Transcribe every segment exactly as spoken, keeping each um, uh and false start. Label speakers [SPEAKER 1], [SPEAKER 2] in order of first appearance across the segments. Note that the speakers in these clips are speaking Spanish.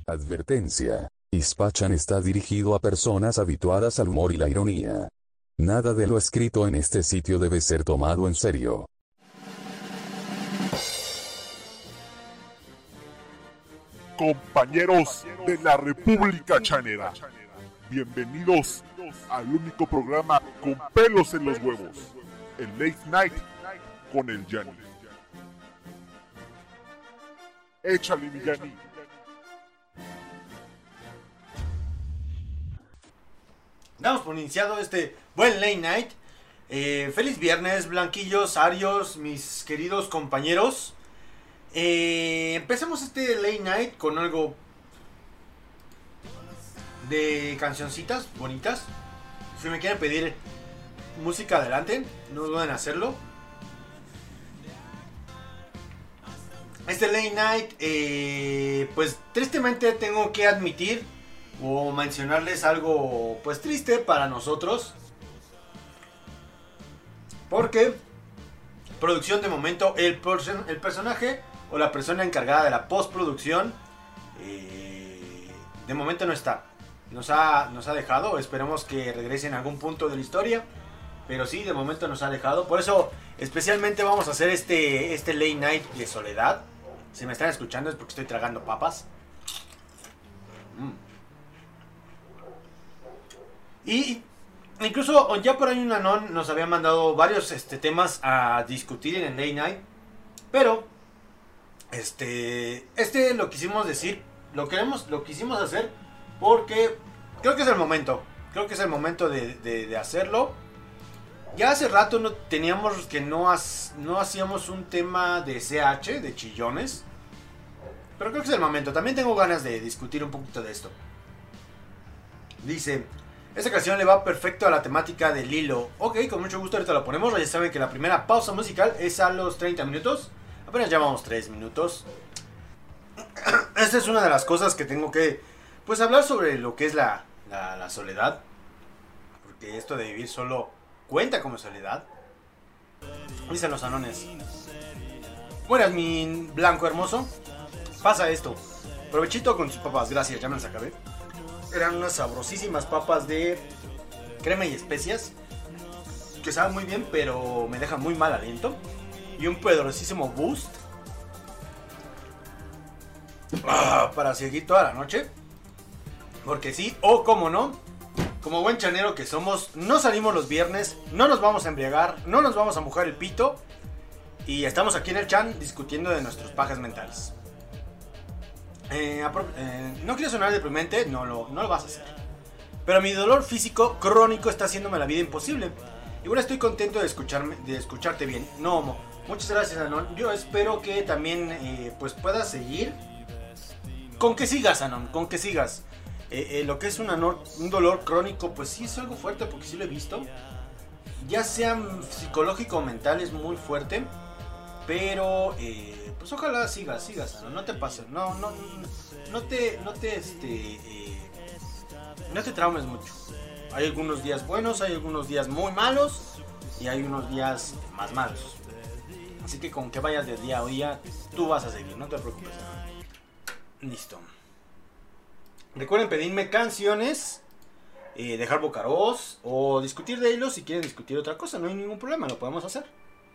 [SPEAKER 1] Advertencia. Ispachan está dirigido a personas habituadas al humor y la ironía. Nada de lo escrito en este sitio debe ser tomado en serio.
[SPEAKER 2] Compañeros de la República Chanera, bienvenidos al único programa con pelos en los huevos, el Late Night con el Yanni. Échale, mi Yanni.
[SPEAKER 3] Damos por iniciado este buen Late Night. Eh, feliz viernes, blanquillos, arios, mis queridos compañeros. Eh, empecemos este Late Night con algo de cancioncitas bonitas. Si me quieren pedir música, adelante, no duden en hacerlo. Este Late Night, eh, pues tristemente tengo que admitir o mencionarles algo pues triste para nosotros, porque producción de momento, el, person el personaje o la persona encargada de la postproducción eh, de momento no está. Nos ha, nos ha dejado. Esperemos que regrese en algún punto de la historia, pero sí, de momento nos ha dejado. Por eso especialmente vamos a hacer este, este Late Night de soledad. Si me están escuchando es porque estoy tragando papas. mm. Y incluso ya por ahí un anon nos había mandado varios este, temas a discutir en el Late Night, pero este este lo quisimos decir, lo queremos, lo quisimos hacer porque creo que es el momento, creo que es el momento de, de, de hacerlo. Ya hace rato no teníamos que no, has, no hacíamos un tema de C H, de chillones, pero creo que es el momento. También tengo ganas de discutir un poquito de esto. Dice: esta canción le va perfecto a la temática de Lilo. Ok, con mucho gusto, ahorita lo ponemos. Ya saben que la primera pausa musical es a los treinta minutos. Apenas llevamos tres minutos. Esta es una de las cosas que tengo que pues hablar sobre lo que es la, la, la soledad. Porque esto de vivir solo cuenta como soledad. Dicen los anones: buenas, mi blanco hermoso. Pasa esto. Provechito con sus papas. Gracias, ya me las acabé. Eran unas sabrosísimas papas de crema y especias que saben muy bien, pero me dejan muy mal aliento. Y un poderosísimo boost ah, para seguir toda la noche. Porque sí, o como no, como buen chanero que somos, no salimos los viernes, no nos vamos a embriagar, no nos vamos a mojar el pito. Y estamos aquí en el chan discutiendo de nuestros pajas mentales. Eh, eh, no quiero sonar deprimente, no lo, no lo vas a hacer. Pero mi dolor físico crónico está haciéndome la vida imposible. Igual estoy contento de, escucharme, de escucharte bien. No, Homo. Muchas gracias, Anon. Yo espero que también eh, pues puedas seguir. Con que sigas, Anon, con que sigas. Eh, eh, lo que es un, anor, un dolor crónico, pues sí es algo fuerte, porque sí lo he visto. Ya sea psicológico o mental, es muy fuerte. Pero, eh, pues ojalá sigas, sigas, no, no te pases, no, no, no te, no te, este, eh, no te traumes mucho. Hay algunos días buenos, hay algunos días muy malos y hay unos días más malos. Así que con que vayas de día a día, tú vas a seguir, no te preocupes. Listo. Recuerden pedirme canciones, eh, dejar bocaroz o discutir de ellos si quieren discutir otra cosa, no hay ningún problema, lo podemos hacer.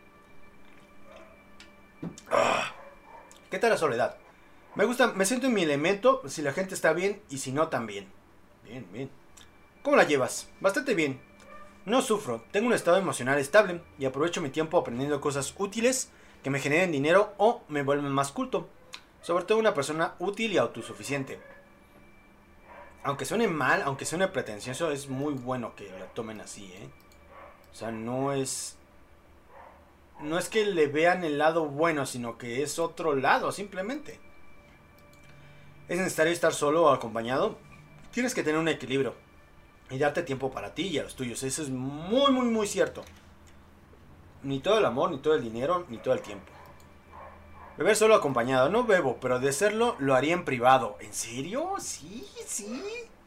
[SPEAKER 3] ¿Qué tal la soledad? Me gusta, me siento en mi elemento, si la gente está bien y si no también. Bien, bien. ¿Cómo la llevas? Bastante bien. No sufro, tengo un estado emocional estable y aprovecho mi tiempo aprendiendo cosas útiles que me generen dinero o me vuelven más culto. Sobre todo una persona útil y autosuficiente. Aunque suene mal, aunque suene pretencioso, es muy bueno que la tomen así, ¿eh? O sea, no es... No es que le vean el lado bueno, sino que es otro lado, simplemente. Es necesario estar solo o acompañado. Tienes que tener un equilibrio y darte tiempo para ti y a los tuyos. Eso es muy, muy, muy cierto. Ni todo el amor, ni todo el dinero, ni todo el tiempo. Beber solo acompañado. No bebo, pero de serlo, lo haría en privado. ¿En serio? Sí, sí.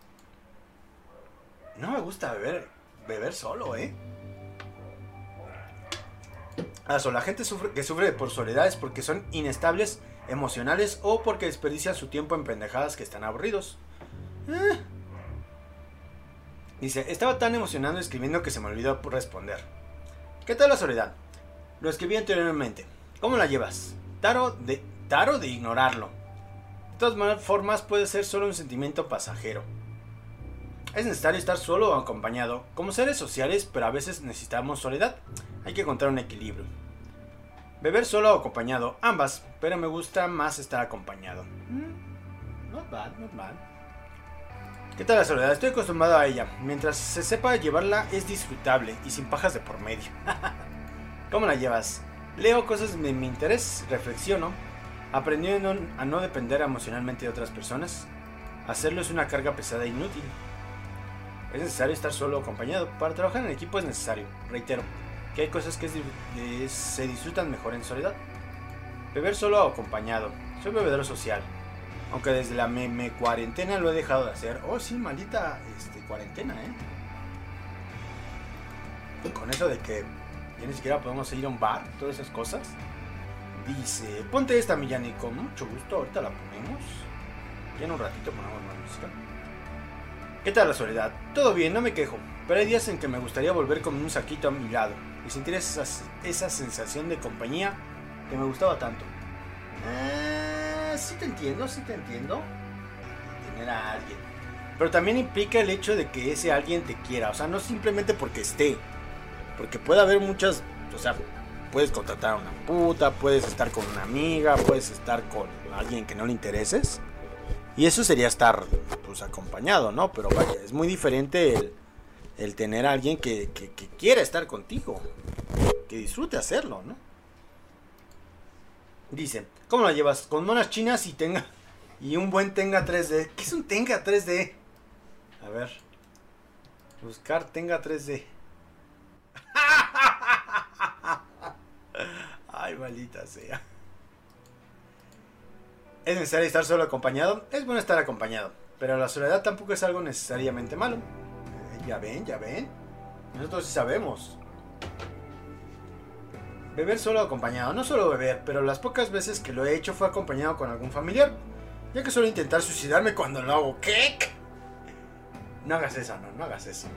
[SPEAKER 3] No me gusta beber, beber solo, ¿eh? Ah, so, la gente sufre, que sufre por soledad es porque son inestables emocionales o porque desperdician su tiempo en pendejadas que están aburridos. Eh. Dice, estaba tan emocionado escribiendo que se me olvidó responder. ¿Qué tal la soledad? Lo escribí anteriormente. ¿Cómo la llevas? Taro de, taro de ignorarlo. De todas formas puede ser solo un sentimiento pasajero. Es necesario estar solo o acompañado, como seres sociales, pero a veces necesitamos soledad. Hay que encontrar un equilibrio. Beber solo o acompañado, ambas, pero me gusta más estar acompañado. Mm, not bad, not bad. ¿Qué tal la soledad? Estoy acostumbrado a ella. Mientras se sepa llevarla es disfrutable y sin pajas de por medio. ¿Cómo la llevas? Leo cosas de mi interés, reflexiono. Aprendí a no, a no depender emocionalmente de otras personas. Hacerlo es una carga pesada e inútil. Es necesario estar solo o acompañado. Para trabajar en equipo es necesario. Reitero, que hay cosas que es, eh, se disfrutan mejor en soledad. Beber solo o acompañado. Soy bebedor social. Aunque desde la meme cuarentena lo he dejado de hacer. Oh, sí, maldita este, cuarentena, ¿eh? Y con eso de que ya ni siquiera podemos ir a un bar, todas esas cosas. Dice, ponte esta, Millán, y con mucho gusto, ahorita la ponemos. Ya en un ratito ponemos más música. ¿Qué tal la soledad? Todo bien, no me quejo, pero hay días en que me gustaría volver con un saquito a mi lado y sentir esa, esa sensación de compañía que me gustaba tanto. Eh, sí te entiendo, sí te entiendo. Tener a alguien. Pero también implica el hecho de que ese alguien te quiera, o sea, no simplemente porque esté. Porque puede haber muchas, o sea, puedes contratar a una puta, puedes estar con una amiga, puedes estar con alguien que no le intereses. Y eso sería estar, pues, acompañado, ¿no? Pero vaya, es muy diferente el, el tener a alguien que, que, que quiera estar contigo. Que disfrute hacerlo, ¿no? Dice, ¿cómo la llevas? Con monas chinas y tenga y un buen Tenga tres D. ¿Qué es un Tenga tres D? A ver. Buscar Tenga tres D. Ay, maldita sea. ¿Es necesario estar solo acompañado? Es bueno estar acompañado, pero la soledad tampoco es algo necesariamente malo. Eh, ya ven, ya ven. Nosotros sí sabemos. Beber solo acompañado. No solo beber, pero las pocas veces que lo he hecho fue acompañado con algún familiar. Ya que suelo intentar suicidarme cuando lo hago. ¿Qué? No hagas eso, no, no hagas eso.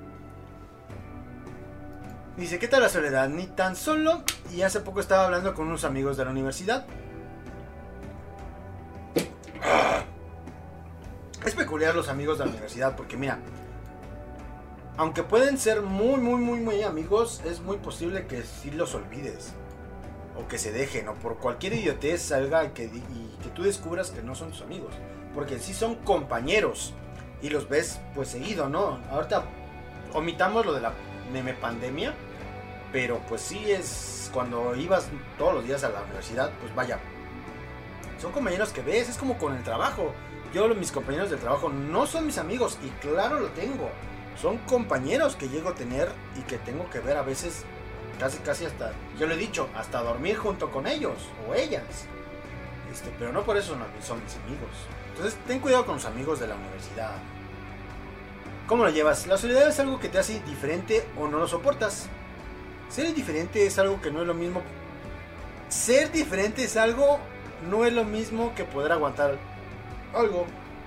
[SPEAKER 3] Dice, ¿qué tal la soledad? Ni tan solo. Y hace poco estaba hablando con unos amigos de la universidad. Es peculiar los amigos de la universidad porque mira, aunque pueden ser muy muy muy muy amigos, es muy posible que sí los olvides o que se dejen o por cualquier idiotez salga y que, y que tú descubras que no son tus amigos, porque sí son compañeros y los ves pues seguido, ¿no? Ahorita omitamos lo de la meme pandemia, pero pues sí es cuando ibas todos los días a la universidad, pues vaya, son compañeros que ves, es como con el trabajo. Yo, mis compañeros del trabajo no son mis amigos y claro lo tengo. Son compañeros que llego a tener y que tengo que ver a veces casi casi hasta, yo le he dicho, hasta dormir junto con ellos o ellas. Este, pero no por eso no son mis amigos. Entonces ten cuidado con los amigos de la universidad. ¿Cómo lo llevas? La soledad es algo que te hace diferente o no lo soportas. Ser diferente es algo que no es lo mismo. Ser diferente es algo, no es lo mismo que poder aguantar algo.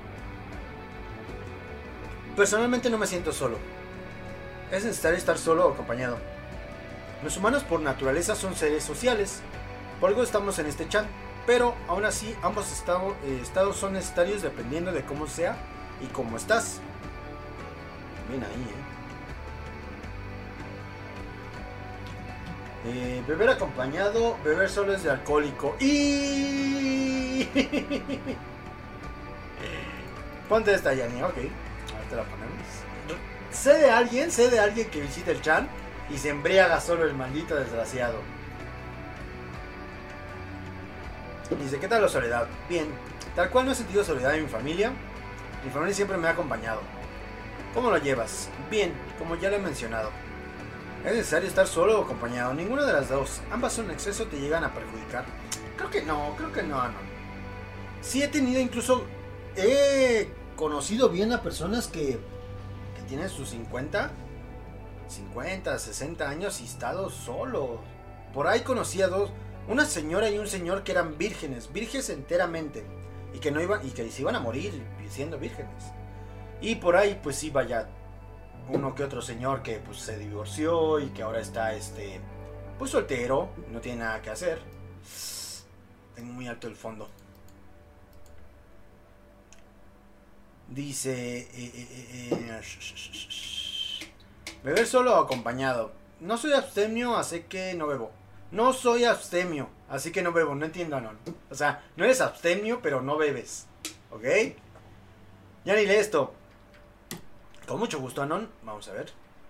[SPEAKER 3] Personalmente no me siento solo. Es necesario estar solo o acompañado. Los humanos por naturaleza son seres sociales. Por algo estamos en este chat. Pero aún así ambos estado, eh, estados son necesarios dependiendo de cómo sea y cómo estás. Bien ahí, eh. eh beber acompañado, beber solo es de alcohólico. Y ponte esta, Yanni, ok. Ahorita la ponemos. Sé de alguien, sé de alguien que visita el chan y se embriaga solo el maldito desgraciado. Dice, ¿qué tal la soledad? Bien, tal cual no he sentido soledad en mi familia. Mi familia siempre me ha acompañado. ¿Cómo lo llevas? Bien, como ya lo he mencionado. ¿Es necesario estar solo o acompañado? Ninguna de las dos. Ambas en exceso te llegan a perjudicar. Creo que no, creo que no, no. Sí he tenido incluso... He conocido bien a personas que, que tienen sus cincuenta, cincuenta, sesenta años y estado solo. Por ahí conocí a dos, una señora y un señor que eran vírgenes, vírgenes enteramente, y que no iban, y que se iban a morir siendo vírgenes. Y por ahí, pues sí, vaya, uno que otro señor que pues se divorció y que ahora está, este, pues soltero, no tiene nada que hacer. Tengo muy alto el fondo. Dice, eh, eh, eh, sh, sh, sh, sh. beber solo o acompañado. No soy abstemio, así que no bebo. No soy abstemio, así que no bebo. No entiendo, Anon. O sea, no eres abstemio, pero no bebes. ¿Ok? Ya ni lee esto. Con mucho gusto, Anon. Vamos a ver.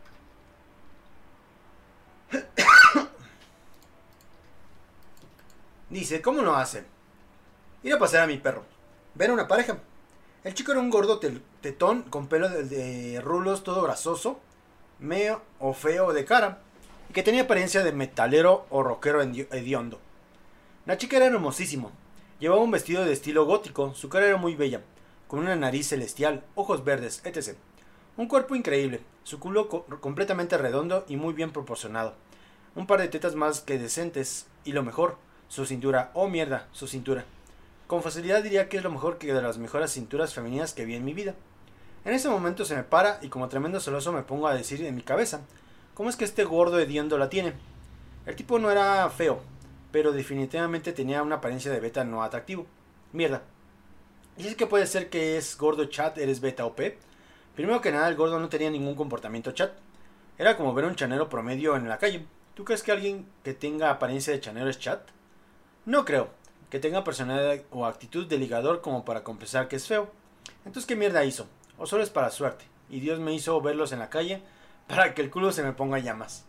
[SPEAKER 3] Dice, ¿cómo lo hace? Ir a pasear a mi perro. Ver a una pareja. El chico era un gordo tetón con pelo de, de rulos, todo grasoso, medio o feo de cara, y que tenía apariencia de metalero o rockero hediondo. La chica era hermosísima. Llevaba un vestido de estilo gótico, su cara era muy bella, con una nariz celestial, ojos verdes, etcétera. Un cuerpo increíble, su culo co completamente redondo y muy bien proporcionado. Un par de tetas más que decentes, y lo mejor, su cintura. Oh mierda, su cintura. Con facilidad diría que es lo mejor que de las mejores cinturas femeninas que vi en mi vida. En ese momento se me para y como tremendo celoso me pongo a decir en mi cabeza, ¿cómo es que este gordo hediondo la tiene? El tipo no era feo, pero definitivamente tenía una apariencia de beta no atractivo. Mierda. ¿Y es que puede ser que es gordo chat, eres beta o p? Primero que nada, el gordo no tenía ningún comportamiento chat. Era como ver un chanero promedio en la calle. ¿Tú crees que alguien que tenga apariencia de chanero es chat? No creo. Que tenga personalidad o actitud de ligador como para compensar que es feo. Entonces, ¿qué mierda hizo? O solo es para suerte. Y Dios me hizo verlos en la calle para que el culo se me ponga llamas.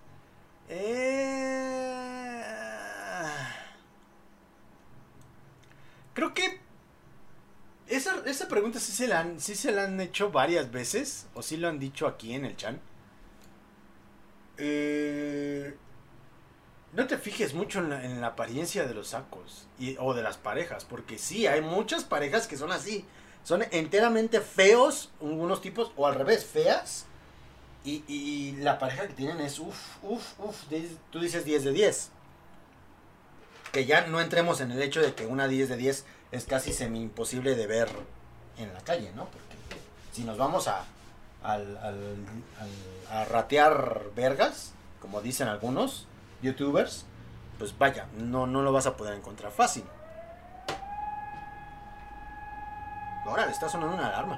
[SPEAKER 3] Eh... Creo que esa, esa pregunta sí se, la han, sí se la han hecho varias veces. O sí lo han dicho aquí en el chat. Eh... No te fijes mucho en la, en la apariencia de los sacos y, o de las parejas, porque sí, hay muchas parejas que son así. Son enteramente feos, unos tipos, o al revés, feas. Y, y la pareja que tienen es uff, uff, uff. Tú dices diez de diez. Que ya no entremos en el hecho de que una diez de diez es casi semi imposible de ver en la calle, ¿no? Porque si nos vamos a, al, al, al, a ratear vergas, como dicen algunos youtubers, pues vaya, no, no lo vas a poder encontrar fácil. Ahora le está sonando una alarma.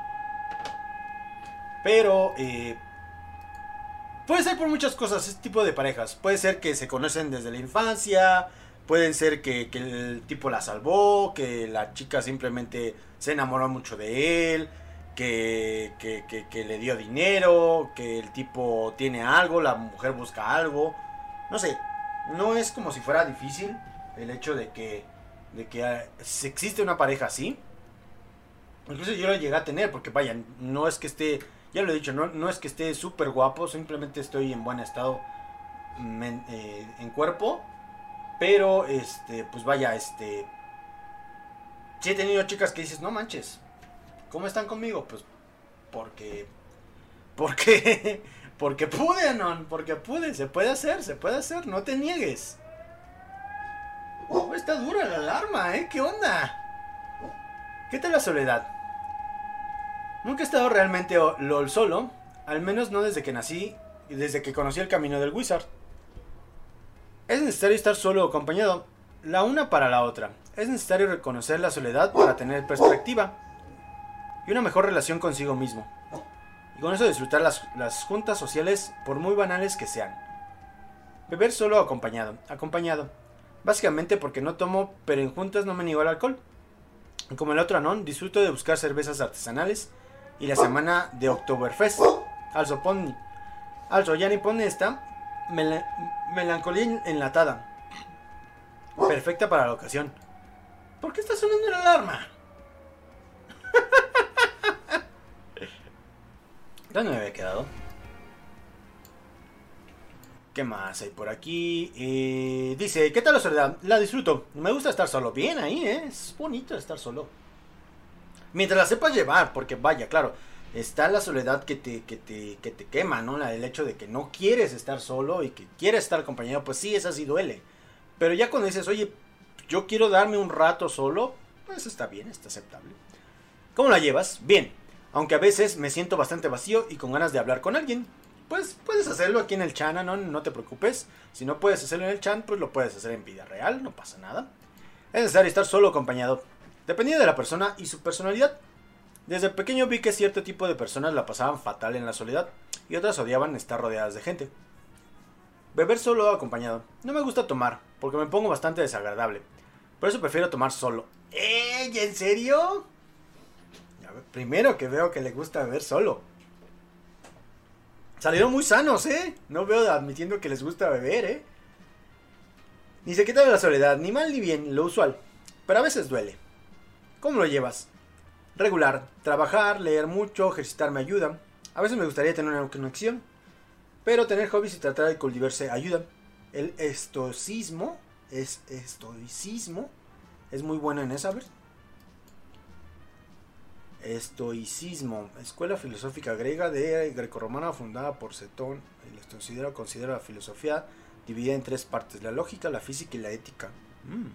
[SPEAKER 3] Pero eh, puede ser por muchas cosas este tipo de parejas. Puede ser que se conocen desde la infancia. Pueden ser que, que el tipo la salvó, que la chica simplemente se enamoró mucho de él, que, que, que, que le dio dinero, que el tipo tiene algo, la mujer busca algo. No sé, no es como si fuera difícil el hecho de que, de que uh, existe una pareja así. Incluso yo lo llegué a tener, porque vaya, no es que esté, ya lo he dicho, no, no es que esté súper guapo, simplemente estoy en buen estado men, eh, en cuerpo. Pero, este, pues vaya, este, sí he tenido chicas que dices, no manches, ¿cómo están conmigo? Pues porque, porque... Porque pude, Anon, porque pude, se puede hacer, se puede hacer, no te niegues. Oh, está dura la alarma, ¿eh? ¿Qué onda? ¿Qué tal la soledad? Nunca he estado realmente LOL solo, al menos no desde que nací y desde que conocí el camino del Wizard. Es necesario estar solo o acompañado, la una para la otra. Es necesario reconocer la soledad para tener perspectiva y una mejor relación consigo mismo. Y con eso disfrutar las, las juntas sociales, por muy banales que sean. Beber solo o acompañado. Acompañado. Básicamente porque no tomo, pero en juntas no me niego al alcohol. Y como el otro Anon, disfruto de buscar cervezas artesanales y la semana de Oktoberfest. Also pon... Also, ya ni pone esta. Mel melancolía enlatada. Perfecta para la ocasión. ¿Por qué está sonando la alarma? ¿Dónde me había quedado? ¿Qué más hay por aquí? Eh, dice, ¿qué tal la soledad? La disfruto. Me gusta estar solo. Bien ahí, ¿eh? Es bonito estar solo. Mientras la sepas llevar, porque vaya, claro, está la soledad que te, que te, que te quema, ¿no? El hecho de que no quieres estar solo y que quieres estar acompañado, pues sí, esa sí duele. Pero ya cuando dices, oye, yo quiero darme un rato solo, pues está bien, está aceptable. ¿Cómo la llevas? Bien, aunque a veces me siento bastante vacío y con ganas de hablar con alguien. Pues puedes hacerlo aquí en el chan, no, no te preocupes. Si no puedes hacerlo en el chan, pues lo puedes hacer en vida real, no pasa nada. Es necesario estar solo o acompañado, dependiendo de la persona y su personalidad. Desde pequeño vi que cierto tipo de personas la pasaban fatal en la soledad y otras odiaban estar rodeadas de gente. Beber solo o acompañado. No me gusta tomar, porque me pongo bastante desagradable. Por eso prefiero tomar solo. ¿Eh? ¿En serio? A ver, primero que veo que le gusta beber solo. Salieron muy sanos, ¿eh? No veo admitiendo que les gusta beber, ¿eh? Ni se quita de la soledad, ni mal ni bien, lo usual. Pero a veces duele. ¿Cómo lo llevas? Regular. Trabajar, leer mucho, ejercitarme ayuda. A veces me gustaría tener una conexión. Pero tener hobbies y tratar de cultivarse ayuda. El estoicismo. Es estoicismo. Es muy bueno en esa, a ver. Estoicismo, escuela filosófica griega de grecorromana fundada por Setón. El estoicismo considera la filosofía dividida en tres partes: la lógica, la física y la ética. Mm.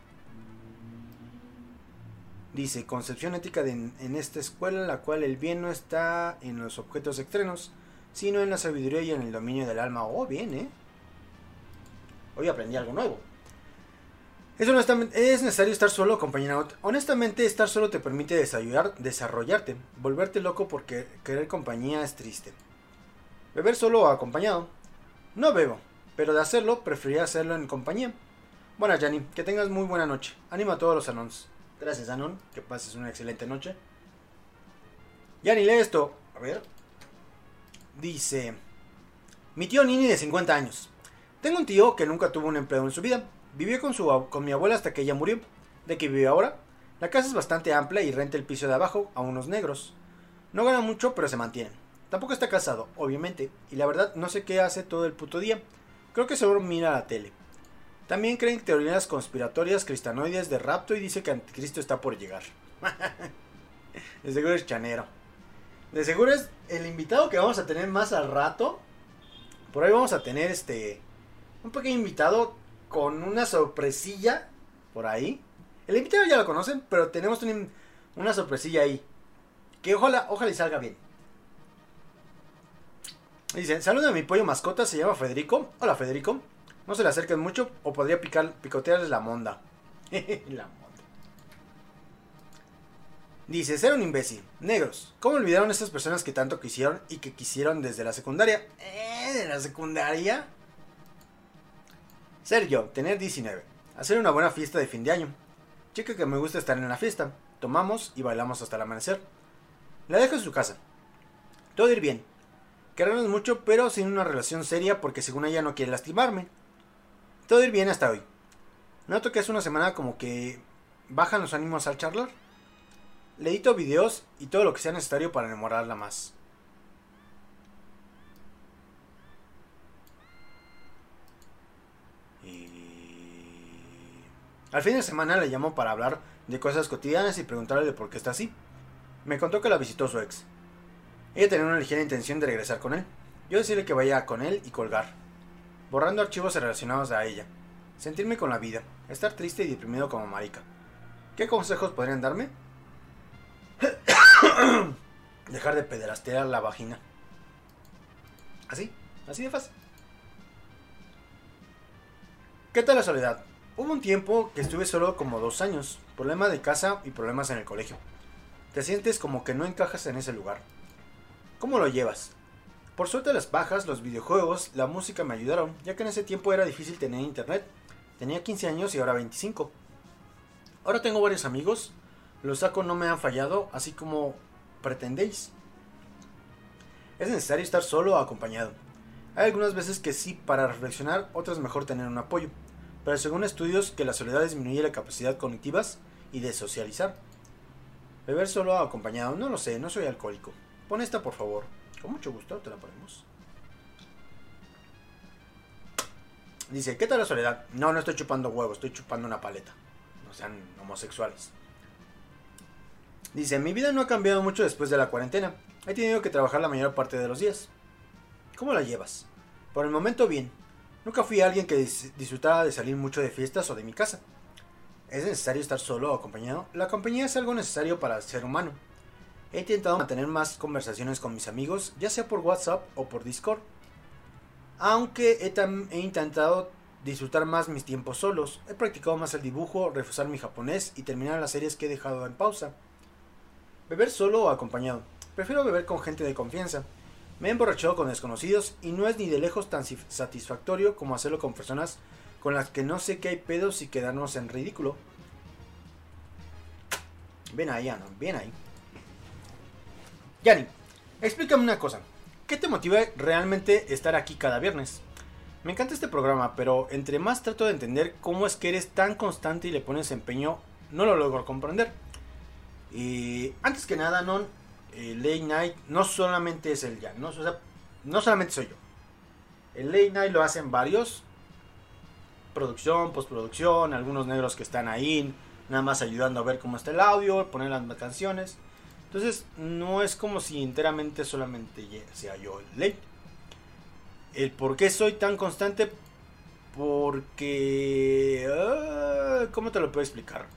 [SPEAKER 3] Dice, concepción ética de, en esta escuela, en la cual el bien no está en los objetos externos, sino en la sabiduría y en el dominio del alma. Oh, bien, ¿eh? Hoy aprendí algo nuevo. Es, es necesario estar solo o acompañado. Honestamente, estar solo te permite desarrollarte. Volverte loco porque querer compañía es triste. Beber solo o acompañado. No bebo, pero de hacerlo, preferiría hacerlo en compañía. Bueno, Yanni, que tengas muy buena noche. Animo a todos los Anons. Gracias, Anon. Que pases una excelente noche. Yanni, lee esto. A ver. Dice: mi tío Nini de cincuenta años. Tengo un tío que nunca tuvo un empleo en su vida. Vivió con, su, con mi abuela hasta que ella murió. ¿De qué vive ahora? La casa es bastante amplia y renta el piso de abajo a unos negros. No gana mucho, pero se mantienen. Tampoco está casado, obviamente, y la verdad no sé qué hace todo el puto día. Creo que seguro mira la tele. También creen teorías conspiratorias cristanoides de rapto y dice que Anticristo está por llegar. De seguro es chanero. De seguro es el invitado que vamos a tener más al rato. Por ahí vamos a tener este un pequeño invitado con una sorpresilla por ahí. El invitado ya lo conocen, pero tenemos un, una sorpresilla ahí. Que ojalá, ojalá y salga bien. Dice, saluda a mi pollo mascota, se llama Federico. Hola, Federico. No se le acerquen mucho o podría picar, picotearles la monda. La monda. Dice, ser un imbécil. Negros. ¿Cómo olvidaron esas personas que tanto quisieron y que quisieron desde la secundaria? ¿Eh? ¿De la secundaria? Ser yo, tener diecinueve. Hacer una buena fiesta de fin de año. Chica que me gusta estar en la fiesta. Tomamos y bailamos hasta el amanecer. La dejo en su casa. Todo ir bien. Querernos mucho, pero sin una relación seria porque según ella no quiere lastimarme. Todo ir bien hasta hoy. Noto que es una semana como que bajan los ánimos al charlar. Le edito videos y todo lo que sea necesario para enamorarla más. Al fin de semana le llamo para hablar de cosas cotidianas y preguntarle de por qué está así. Me contó que la visitó su ex. Ella tenía una ligera intención de regresar con él. Yo decirle que vaya con él y colgar. Borrando archivos relacionados a ella. Sentirme con la vida. Estar triste y deprimido como marica. ¿Qué consejos podrían darme? Dejar de pederastear la vagina. Así, así de fácil. ¿Qué tal la soledad? Hubo un tiempo que estuve solo como dos años. Problema de casa y problemas en el colegio. Te sientes como que no encajas en ese lugar. ¿Cómo lo llevas? Por suerte las bajas, los videojuegos, la música me ayudaron, ya que en ese tiempo era difícil tener internet. Tenía quince años y ahora veinticinco. Ahora tengo varios amigos. Los saco no me han fallado, así como pretendéis. Es necesario estar solo o acompañado. Hay algunas veces que sí para reflexionar, otras mejor tener un apoyo. Pero según estudios que la soledad disminuye la capacidad cognitivas y de socializar. Beber solo o acompañado, no lo sé, no soy alcohólico. Pon esta por favor. Con mucho gusto, te la ponemos. Dice, ¿qué tal la soledad? No, no estoy chupando huevos, estoy chupando una paleta. No sean homosexuales. Dice, mi vida no ha cambiado mucho después de la cuarentena. He tenido que trabajar la mayor parte de los días. ¿Cómo la llevas? Por el momento bien. Nunca fui alguien que dis- disfrutaba de salir mucho de fiestas o de mi casa. ¿Es necesario estar solo o acompañado? La compañía es algo necesario para el ser humano. He intentado mantener más conversaciones con mis amigos, ya sea por WhatsApp o por Discord. Aunque he, tam- he intentado disfrutar más mis tiempos solos. He practicado más el dibujo, reforzar mi japonés y terminar las series que he dejado en pausa. Beber solo o acompañado. Prefiero beber con gente de confianza. Me he emborrachado con desconocidos y no es ni de lejos tan satisfactorio como hacerlo con personas con las que no sé que hay pedos y quedarnos en ridículo. Ven ahí, Ana, bien ahí. Yanni, explícame una cosa. ¿Qué te motiva realmente estar aquí cada viernes? Me encanta este programa, pero entre más trato de entender cómo es que eres tan constante y le pones empeño, no lo logro comprender. Y antes que nada, non, el Late Night no solamente es el Jan, no, o sea, no solamente soy yo. El Late Night lo hacen varios. Producción, postproducción, algunos negros que están ahí, nada más ayudando a ver cómo está el audio, poner las canciones. Entonces, no es como si enteramente solamente sea yo el Late. El por qué soy tan constante, porque... Uh, ¿cómo te lo puedo explicar?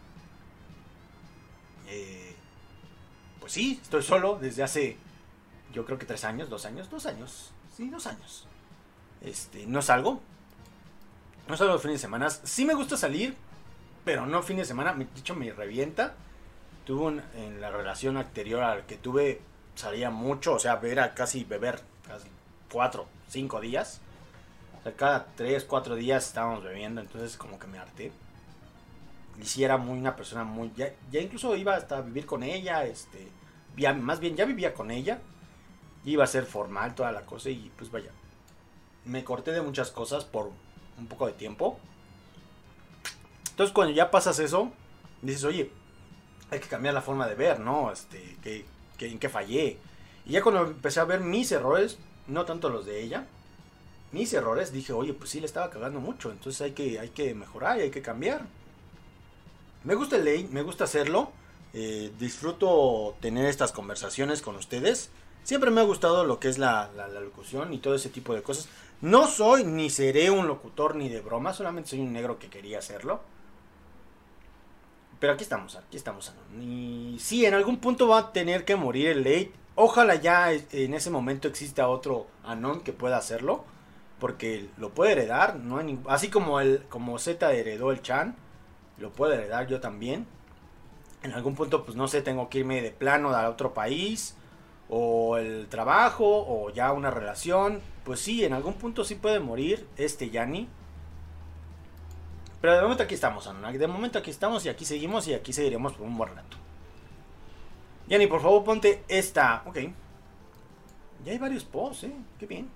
[SPEAKER 3] Eh, pues sí, estoy solo desde hace, yo creo que tres años, dos años, dos años, sí, dos años. Este, no salgo, no salgo los fines de semana. Sí me gusta salir, pero no fines de semana, me, dicho me revienta. Tuve un, en la relación anterior al que tuve, salía mucho, o sea, era casi beber, casi cuatro, cinco días. O sea, cada tres, cuatro días estábamos bebiendo, entonces como que me harté. Y sí era muy una persona muy... Ya, ya incluso iba hasta a vivir con ella, este... Ya, más bien ya vivía con ella. Iba a ser formal toda la cosa y pues vaya. Me corté de muchas cosas por un poco de tiempo. Entonces cuando ya pasas eso, dices, oye, hay que cambiar la forma de ver, ¿no? Este, que, que, en qué fallé. Y ya cuando empecé a ver mis errores, no tanto los de ella, mis errores, dije, oye, pues sí le estaba cagando mucho. Entonces hay que, hay que mejorar y hay que cambiar. Me gusta el late, me gusta hacerlo. Eh, disfruto tener estas conversaciones con ustedes. Siempre me ha gustado lo que es la, la, la locución y todo ese tipo de cosas. No soy ni seré un locutor ni de broma, solamente soy un negro que quería hacerlo. Pero aquí estamos, aquí estamos. Y sí, en algún punto va a tener que morir el late. Ojalá ya en ese momento exista otro Anon que pueda hacerlo, porque lo puede heredar, no hay ningún... así como el como Z heredó el Chan, lo puedo heredar yo también. En algún punto, pues no sé, tengo que irme de plano a otro país, o el trabajo, o ya una relación. Pues sí, en algún punto sí puede morir este Yanni. Pero de momento aquí estamos, Anon. De momento aquí estamos y aquí seguimos y aquí seguiremos por un buen rato. Yanni, por favor, ponte esta. Ok. Ya hay varios posts, eh. Qué bien.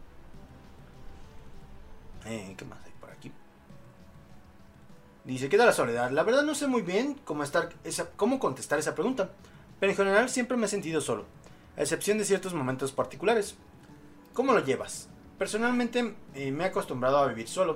[SPEAKER 3] Eh, ¿qué más hay por aquí? Dice, ¿qué tal la soledad? La verdad no sé muy bien cómo, estar esa, cómo contestar esa pregunta, pero en general siempre me he sentido solo, a excepción de ciertos momentos particulares. ¿Cómo lo llevas? Personalmente eh, me he acostumbrado a vivir solo,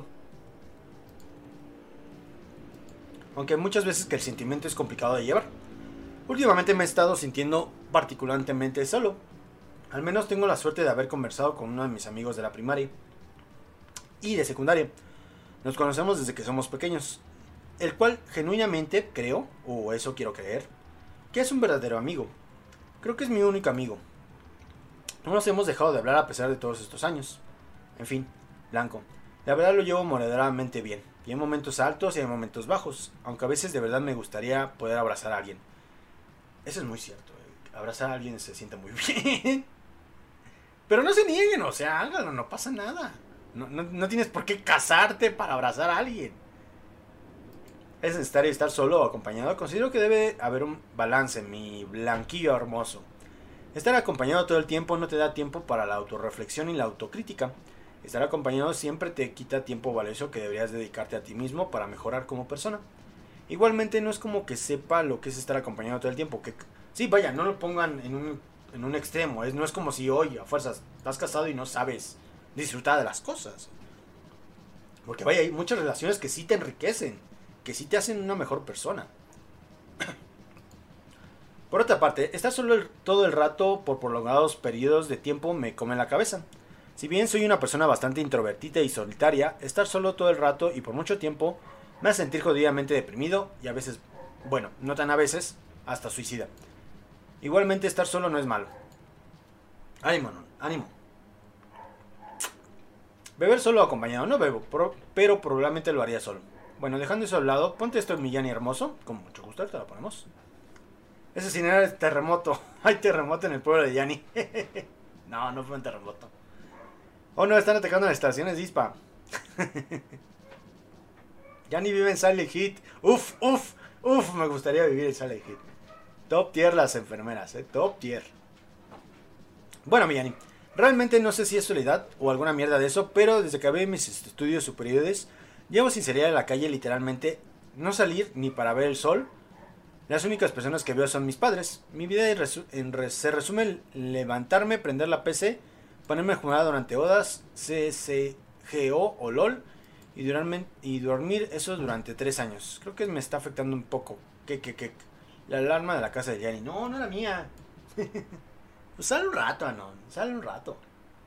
[SPEAKER 3] aunque muchas veces que el sentimiento es complicado de llevar. Últimamente me he estado sintiendo particularmente solo. Al menos tengo la suerte de haber conversado con uno de mis amigos de la primaria y de secundaria. Nos conocemos desde que somos pequeños, el cual genuinamente creo, o eso quiero creer, que es un verdadero amigo. Creo que es mi único amigo. No nos hemos dejado de hablar a pesar de todos estos años. En fin, Blanco, la verdad lo llevo moderadamente bien. Y hay momentos altos y hay momentos bajos, aunque a veces de verdad me gustaría poder abrazar a alguien. Eso es muy cierto, eh. Abrazar a alguien se siente muy bien. Pero no se nieguen, o sea, háganlo, no pasa nada. No, no, no tienes por qué casarte para abrazar a alguien. ¿Es necesario estar solo o acompañado? Considero que debe haber un balance, mi blanquillo hermoso. Estar acompañado todo el tiempo no te da tiempo para la autorreflexión y la autocrítica. Estar acompañado siempre te quita tiempo valioso que deberías dedicarte a ti mismo para mejorar como persona. Igualmente no es como que sepa lo que es estar acompañado todo el tiempo. Que, sí, vaya, no lo pongan en un, en un extremo. Es, no es como si hoy a fuerzas estás casado y no sabes disfrutar de las cosas. Porque vaya, hay muchas relaciones que sí te enriquecen, que sí te hacen una mejor persona. Por otra parte, estar solo el, todo el rato por prolongados periodos de tiempo me come la cabeza. Si bien soy una persona bastante introvertida y solitaria, estar solo todo el rato y por mucho tiempo me hace sentir jodidamente deprimido y a veces, bueno, no tan a veces, hasta suicida. Igualmente estar solo no es malo. Ánimo, no, ánimo. Beber solo o acompañado, no bebo, pero, pero probablemente lo haría solo. Bueno, dejando eso al lado, ponte esto en mi Yanni hermoso, con mucho gusto, ahorita lo ponemos. Ese sin era el terremoto. Hay terremoto en el pueblo de Yanni. No, no fue un terremoto. Oh no, están atacando las estaciones de Ispa. Yanni vive en Silent Hill. Uf, uf, uf, me gustaría vivir en Silent Hill. Top tier las enfermeras, eh, top tier. Bueno, mi Yanni, realmente no sé si es soledad o alguna mierda de eso, pero desde que acabé mis estudios superiores, llevo sin salir a la calle literalmente, no salir ni para ver el sol. Las únicas personas que veo son mis padres. Mi vida en resu en res se resume en levantarme, prender la P C, ponerme a jugar durante horas, C S G O o LOL, y, durarme, y dormir eso durante tres años. Creo que me está afectando un poco. ¿Qué, qué, qué? La alarma de la casa de Yanni. No, no era mía. Pues sale un rato, Anon. Sale un rato.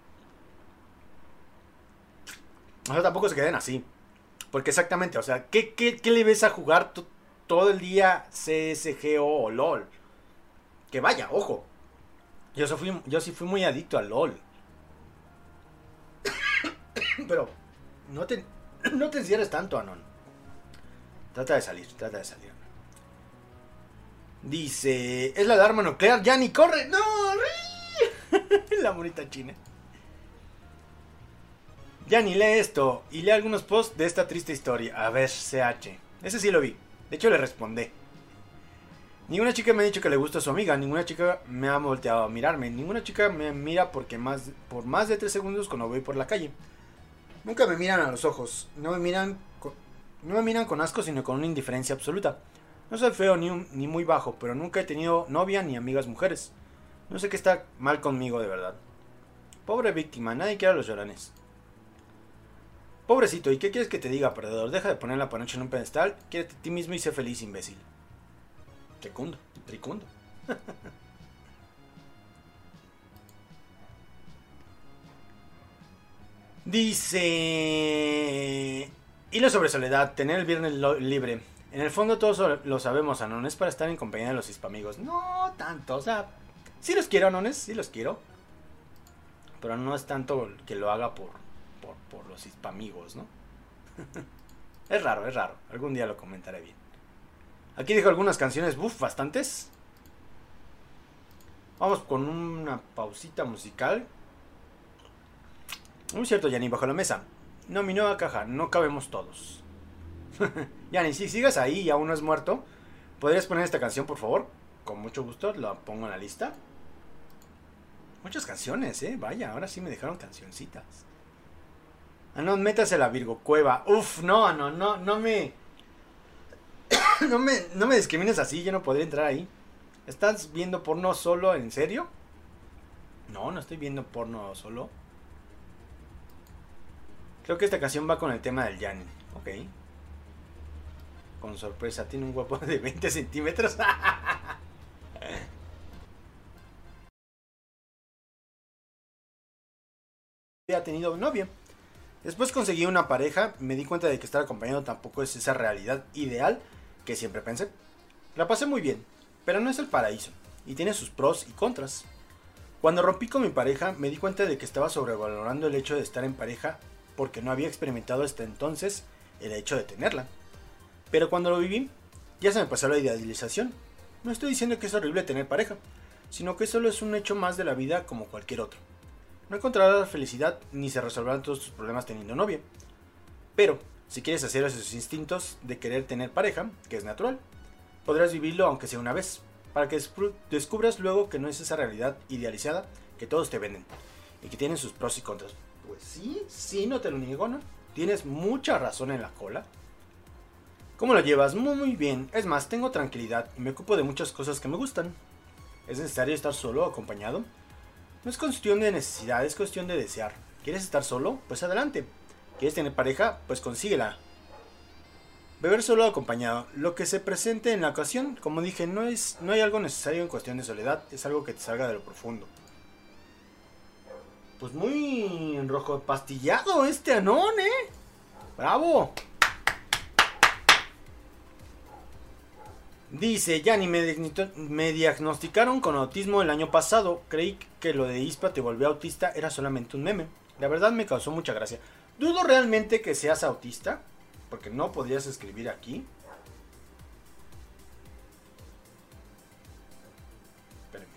[SPEAKER 3] O sea, tampoco se queden así. Porque exactamente, o sea, ¿qué, qué, qué le ves a jugar todo el día C S G O o LOL? Que vaya, ojo. Yo, so fui, yo sí fui muy adicto al LOL. Pero no te, no te encierres tanto, Anon. Trata de salir, trata de salir. Dice, es la alarma nuclear, Yanni, corre. No, la monita china. Yanni, lee esto y lee algunos posts de esta triste historia. A ver, C H. Ese sí lo vi. De hecho, le respondí. Ninguna chica me ha dicho que le gusta a su amiga. Ninguna chica me ha volteado a mirarme. Ninguna chica me mira porque más, por más de tres segundos cuando voy por la calle. Nunca me miran a los ojos. No me miran con, no me miran con asco, sino con una indiferencia absoluta. No soy feo ni, un, ni muy bajo, pero nunca he tenido novia ni amigas mujeres. No sé qué está mal conmigo de verdad. Pobre víctima, nadie quiere a los llorones. Pobrecito, ¿y qué quieres que te diga, perdedor? Deja de poner la panocha en un pedestal, quiérete a ti mismo y sé feliz, imbécil. Tricundo, tricundo. Dice... Hilo sobre soledad, tener el viernes libre. En el fondo todos lo sabemos, Anon, es para estar en compañía de los hispamigos. No tanto, o sea, sí los quiero, Anones, sí los quiero. Pero no es tanto que lo haga por, por, por los hispamigos, ¿no? Es raro, es raro, algún día lo comentaré bien. Aquí dejo algunas canciones, buff, bastantes. Vamos con una pausita musical. Muy cierto, Yanni, bajo la mesa. No, mi nueva caja, no cabemos todos. Yanni, si sigues ahí y aún no has muerto, ¿podrías poner esta canción, por favor? Con mucho gusto, la pongo en la lista. Muchas canciones, eh, vaya, ahora sí me dejaron cancioncitas. Anon, métase la Virgo Cueva. Uf, no, Anon, no, no me... no me... No me discrimines así, yo no podría entrar ahí. ¿Estás viendo porno solo, en serio? No, no estoy viendo porno solo. Creo que esta canción va con el tema del Yanni. Ok. Con sorpresa, tiene un guapo de veinte centímetros. Había tenido novia. Después conseguí una pareja. Me di cuenta de que estar acompañado tampoco es esa realidad ideal que siempre pensé. La pasé muy bien, pero no es el paraíso. Y tiene sus pros y contras. Cuando rompí con mi pareja, me di cuenta de que estaba sobrevalorando el hecho de estar en pareja porque no había experimentado hasta entonces el hecho de tenerla. Pero cuando lo viví, ya se me pasó la idealización. No estoy diciendo que es horrible tener pareja, sino que solo es un hecho más de la vida como cualquier otro. No encontrarás la felicidad ni se resolverán todos tus problemas teniendo novia. Pero, si quieres hacer esos instintos de querer tener pareja, que es natural, podrás vivirlo aunque sea una vez, para que descubras luego que no es esa realidad idealizada que todos te venden, y que tienen sus pros y contras. Pues sí, sí, no te lo niego, ¿no? Tienes mucha razón en la cola. ¿Cómo lo llevas? Muy, muy bien. Es más, tengo tranquilidad y me ocupo de muchas cosas que me gustan. ¿Es necesario estar solo o acompañado? No es cuestión de necesidad, es cuestión de desear. ¿Quieres estar solo? Pues adelante. ¿Quieres tener pareja? Pues consíguela. Beber solo o acompañado. Lo que se presente en la ocasión, como dije, no, es, no hay algo necesario en cuestión de soledad. Es algo que te salga de lo profundo. pues muy rojo pastillado este Anon, ¿eh? ¡Bravo! Dice, Yanni, me, me diagnosticaron con autismo el año pasado. Creí que lo de Ispa te volvió autista era solamente un meme. La verdad me causó mucha gracia. Dudo realmente que seas autista, porque no podrías escribir aquí. Espérenme.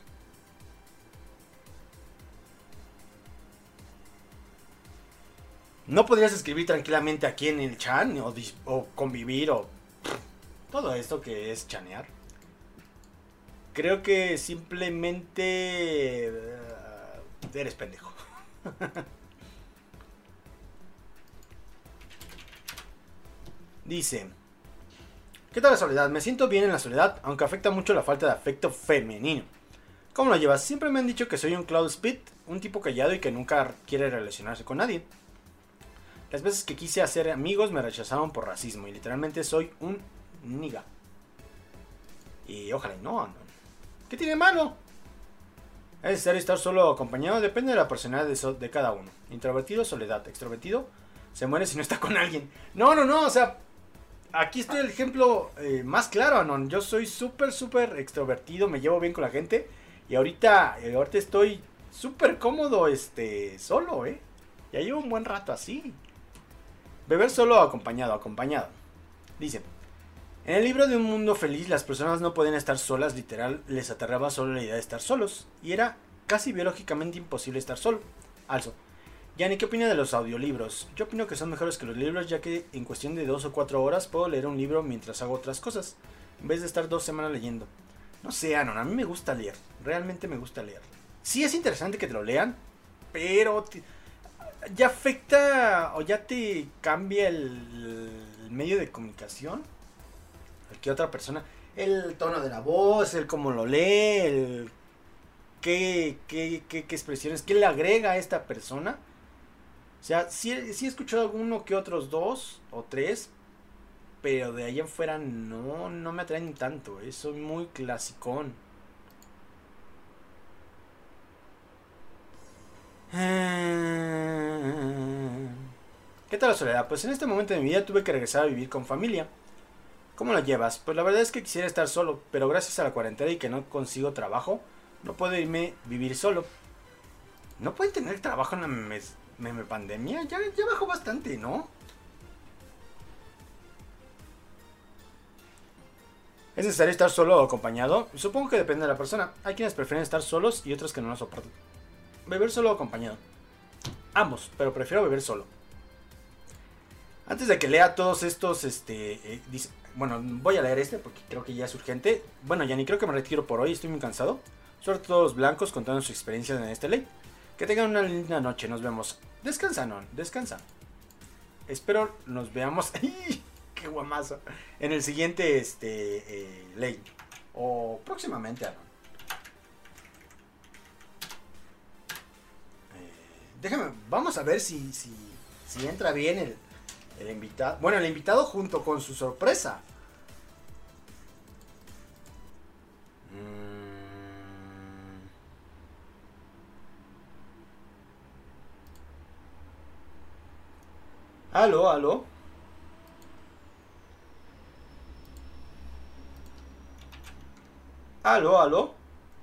[SPEAKER 3] No podrías escribir tranquilamente aquí en el chat, o, o convivir, o todo esto que es chanear. Creo que simplemente uh, eres pendejo. Dice, ¿qué tal la soledad? Me siento bien en la soledad, aunque afecta mucho la falta de afecto femenino. ¿Cómo lo llevas? Siempre me han dicho que soy un Cloud Spit, un tipo callado y que nunca quiere relacionarse con nadie. Las veces que quise hacer amigos me rechazaron por racismo y literalmente soy un niga. Y ojalá no, no. ¿Qué tiene de malo? ¿Es necesario estar solo o acompañado? Depende de la personalidad de, so de cada uno. Introvertido, soledad. Extrovertido, se muere si no está con alguien. No, no, no, o sea, aquí estoy el ejemplo eh, más claro, Anon. Yo soy súper, súper extrovertido, me llevo bien con la gente. Y ahorita, eh, ahorita estoy súper cómodo, este, solo, ¿eh? Ya llevo un buen rato así. Beber solo o acompañado, acompañado. Dice, en el libro de Un Mundo Feliz, las personas no pueden estar solas, literal, les aterraba solo la idea de estar solos. Y era casi biológicamente imposible estar solo. Also, Yanni, ¿qué opina de los audiolibros? Yo opino que son mejores que los libros, ya que en cuestión de dos o cuatro horas puedo leer un libro mientras hago otras cosas, en vez de estar dos semanas leyendo. No sé, Anon, a mí me gusta leer, realmente me gusta leer. Sí es interesante que te lo lean, pero te, ya afecta o ya te cambia el, el medio de comunicación. Que otra persona, el tono de la voz, el cómo lo lee, el qué, qué, qué, qué expresiones, qué le agrega a esta persona. O sea, sí, sí he escuchado alguno que otros dos o tres, pero de ahí en fuera no, no me atraen tanto, ¿eh? Soy muy clasicón. ¿Qué tal la soledad? Pues en este momento de mi vida tuve que regresar a vivir con familia. ¿Cómo la llevas? Pues la verdad es que quisiera estar solo, pero gracias a la cuarentena y que no consigo trabajo, no puedo irme a vivir solo. ¿No pueden tener trabajo en la meme, meme pandemia? Ya, ya bajó bastante, ¿no? ¿Es necesario estar solo o acompañado? Supongo que depende de la persona. Hay quienes prefieren estar solos y otros que no lo soportan. Beber solo o acompañado. Ambos, pero prefiero beber solo. Antes de que lea todos estos, este, eh, dice, bueno, voy a leer este porque creo que ya es urgente. Bueno, ya ni creo que me retiro por hoy, estoy muy cansado. Suerte a todos los blancos contando sus experiencias en este ley. Que tengan una linda noche, nos vemos. Descansa, no, descansa. Espero nos veamos, ¡ay! ¡Qué guamazo! En el siguiente, este, eh, ley. O próximamente, Anon. Eh, déjame, vamos a ver si, si, si entra bien el... El invitado, bueno, el invitado junto con su sorpresa. Mm. Aló, aló. Aló, aló.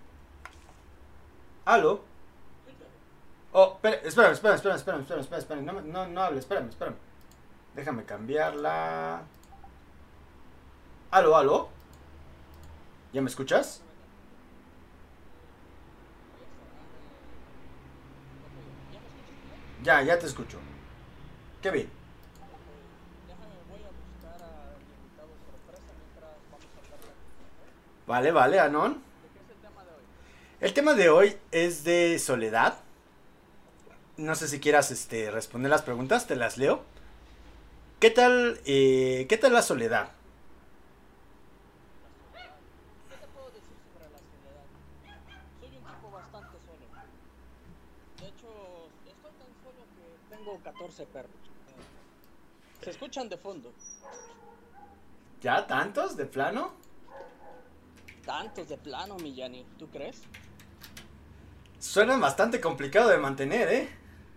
[SPEAKER 3] Aló. Oh, espera, espera, espera, espera, espera, espera, espera, espera, no, no, no hable, espérame, espérame. Déjame cambiarla. Aló, aló. ¿Ya me escuchas? Ya, ya te escucho. Qué bien. Vale, vale, Anon. El tema de hoy es de soledad. No sé si quieras este, responder las preguntas, te las leo. ¿Qué tal, eh, ¿qué tal la soledad?
[SPEAKER 4] ¿Qué te puedo decir sobre la soledad? Soy un tipo bastante solo. De hecho, estoy tan solo que tengo catorce perros. Se escuchan de fondo.
[SPEAKER 3] ¿Ya tantos de plano?
[SPEAKER 4] Tantos de plano, mi Yanni. ¿Tú crees?
[SPEAKER 3] Suena bastante complicado de mantener, ¿eh?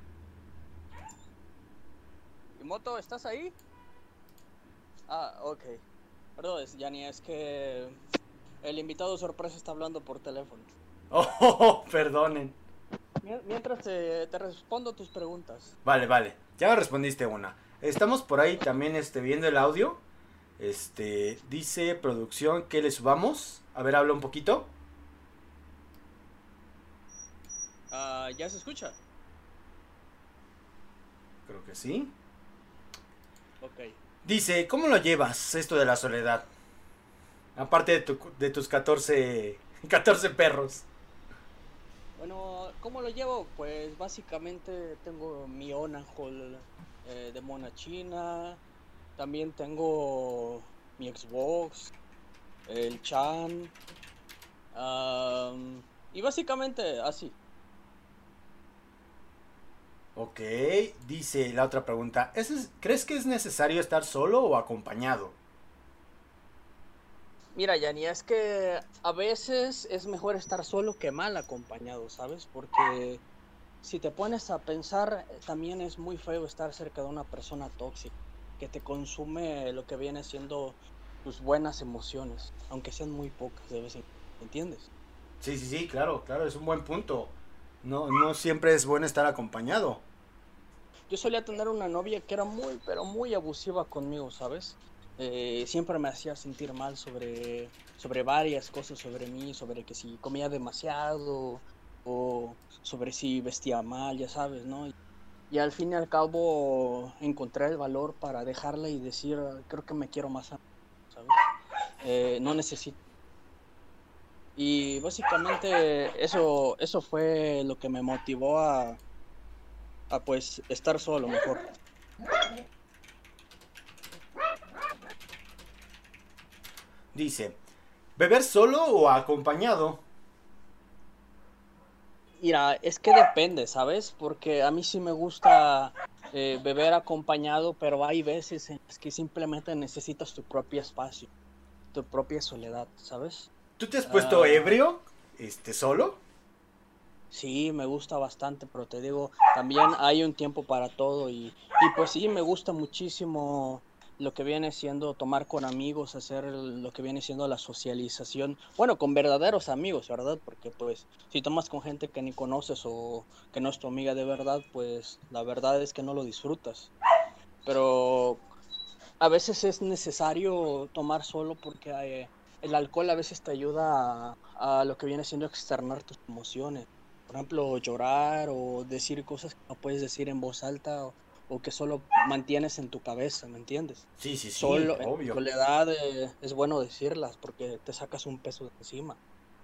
[SPEAKER 4] Moto, ¿estás ahí? Ah, ok. Perdón, es- Yani, es que el invitado sorpresa está hablando por teléfono.
[SPEAKER 3] Oh, perdonen.
[SPEAKER 4] Mien- Mientras te, te respondo tus preguntas.
[SPEAKER 3] Vale, vale. Ya me respondiste una. Estamos por ahí también este, viendo el audio. Este, dice producción que le subamos. A ver, habla un poquito.
[SPEAKER 4] Ah, ¿ya se escucha?
[SPEAKER 3] Creo que sí.
[SPEAKER 4] Ok.
[SPEAKER 3] Dice, ¿cómo lo llevas esto de la soledad? Aparte de, tu, de tus catorce, catorce perros.
[SPEAKER 4] Bueno, ¿cómo lo llevo? Pues básicamente tengo mi Onanhol eh, de mona china. También tengo mi Xbox, el Chan. am, y básicamente así.
[SPEAKER 3] Ok, dice la otra pregunta. ¿Es, es- ¿Crees que es necesario estar solo o acompañado?
[SPEAKER 4] Mira, Yani, es que a veces es mejor estar solo que mal acompañado, ¿sabes? Porque si te pones a pensar, eh, también es muy feo estar cerca de una persona tóxica, que te consume lo que viene siendo tus buenas emociones, aunque sean muy pocas de vez en cuando, ¿entiendes?
[SPEAKER 3] Sí, sí, sí, claro, claro, es un buen punto. No, no siempre es bueno estar acompañado.
[SPEAKER 4] Yo solía tener una novia que era muy, pero muy abusiva conmigo, ¿sabes? Eh, siempre me hacía sentir mal sobre, sobre varias cosas sobre mí, sobre que si comía demasiado o sobre si vestía mal, ya sabes, ¿no? Y, y al fin y al cabo encontré el valor para dejarla y decir, creo que me quiero más a mí, ¿sabes? Eh, no necesito. Y básicamente eso, eso fue lo que me motivó a, a pues estar solo mejor.
[SPEAKER 3] Dice, ¿beber solo o acompañado?
[SPEAKER 4] Mira, es que depende, ¿sabes? Porque a mí sí me gusta eh, beber acompañado, pero hay veces en las que simplemente necesitas tu propio espacio, tu propia soledad, ¿sabes?
[SPEAKER 3] ¿Tú te has puesto
[SPEAKER 4] Ah,
[SPEAKER 3] ebrio? Este, solo.
[SPEAKER 4] sí, me gusta bastante, pero te digo, también hay un tiempo para todo y, y pues sí, me gusta muchísimo lo que viene siendo tomar con amigos, hacer lo que viene siendo la socialización, bueno, con verdaderos amigos, ¿verdad? Porque pues si tomas con gente que ni conoces o que no es tu amiga de verdad, pues la verdad es que no lo disfrutas. Pero a veces es necesario tomar solo porque eh, el alcohol a veces te ayuda a, a lo que viene siendo externar tus emociones. Por ejemplo, llorar o decir cosas que no puedes decir en voz alta o, o que solo mantienes en tu cabeza, ¿me entiendes?
[SPEAKER 3] Sí, sí, sí,
[SPEAKER 4] Solo en
[SPEAKER 3] obvio.
[SPEAKER 4] soledad eh, es bueno decirlas porque te sacas un peso de encima.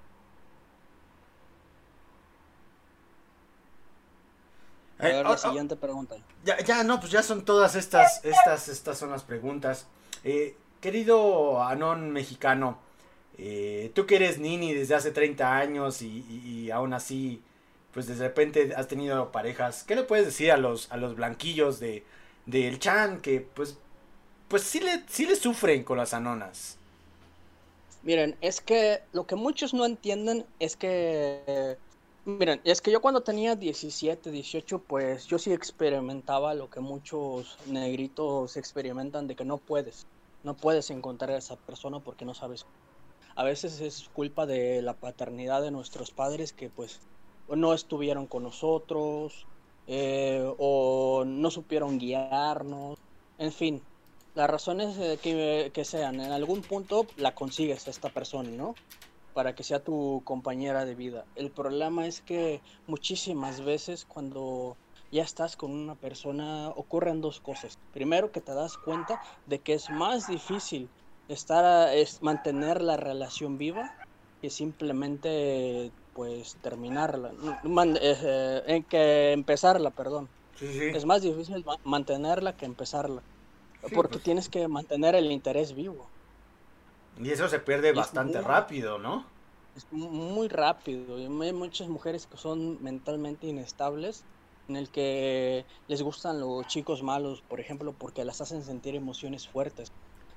[SPEAKER 4] A
[SPEAKER 3] Eh,
[SPEAKER 4] ver,
[SPEAKER 3] ah,
[SPEAKER 4] la
[SPEAKER 3] ah,
[SPEAKER 4] siguiente pregunta.
[SPEAKER 3] ya, ya, no, pues ya son todas estas, estas, estas son las preguntas. Eh, querido Anón mexicano, eh, tú que eres nini desde hace treinta años y, y- y aún así, pues de repente has tenido parejas, ¿qué le puedes decir a los, a los blanquillos de, del Chan que pues, pues sí le, sí le sufren con las anonas?
[SPEAKER 4] Miren, es que lo que muchos no entienden es que, miren, es que yo cuando tenía diecisiete, dieciocho, pues yo sí experimentaba lo que muchos negritos experimentan de que no puedes, no puedes encontrar a esa persona porque no sabes. A veces es culpa de la paternidad de nuestros padres que pues o no estuvieron con nosotros eh, o no supieron guiarnos, en fin, las razones eh, que, que sean, en algún punto la consigues a esta persona, ¿no? Para que sea tu compañera de vida. El problema es que muchísimas veces cuando ya estás con una persona ocurren dos cosas. Primero que te das cuenta de que es más difícil estar a- es mantener la relación viva que simplemente pues terminarla, no, man- eh, eh, en que empezarla, perdón.
[SPEAKER 3] Sí, sí.
[SPEAKER 4] Es más difícil ma- mantenerla que empezarla,
[SPEAKER 3] Sí,
[SPEAKER 4] porque
[SPEAKER 3] pues.
[SPEAKER 4] tienes que mantener el interés vivo.
[SPEAKER 3] Y eso se pierde
[SPEAKER 4] Y es
[SPEAKER 3] bastante
[SPEAKER 4] muy,
[SPEAKER 3] rápido, ¿no?
[SPEAKER 4] es mu- muy rápido. Y hay muchas mujeres que son mentalmente inestables, en el que les gustan los chicos malos, por ejemplo, porque las hacen sentir emociones fuertes.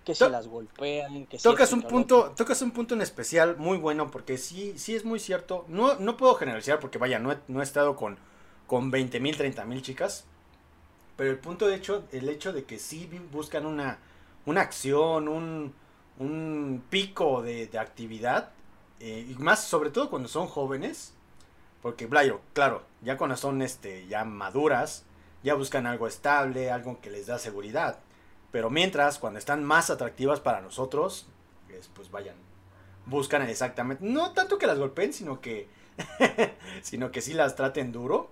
[SPEAKER 4] que si
[SPEAKER 3] To-
[SPEAKER 4] las golpean, que si
[SPEAKER 3] Tocas
[SPEAKER 4] esto y
[SPEAKER 3] un
[SPEAKER 4] que lo
[SPEAKER 3] punto,
[SPEAKER 4] otro.
[SPEAKER 3] tocas un punto en especial muy bueno porque sí, sí es muy cierto. No, no puedo generalizar porque vaya, no he, no he estado con, con veinte mil, treinta mil chicas. Pero el punto de hecho, el hecho de que sí vi- buscan una, una acción, un, un pico de, de actividad. Eh, y más sobre todo cuando son jóvenes. Porque, claro, claro, ya cuando son este, ya maduras, ya buscan algo estable, algo que les da seguridad. Pero mientras, cuando están más atractivas para nosotros, es, pues vayan, buscan exactamente, no tanto que las golpeen, sino que, sino que sí las traten duro.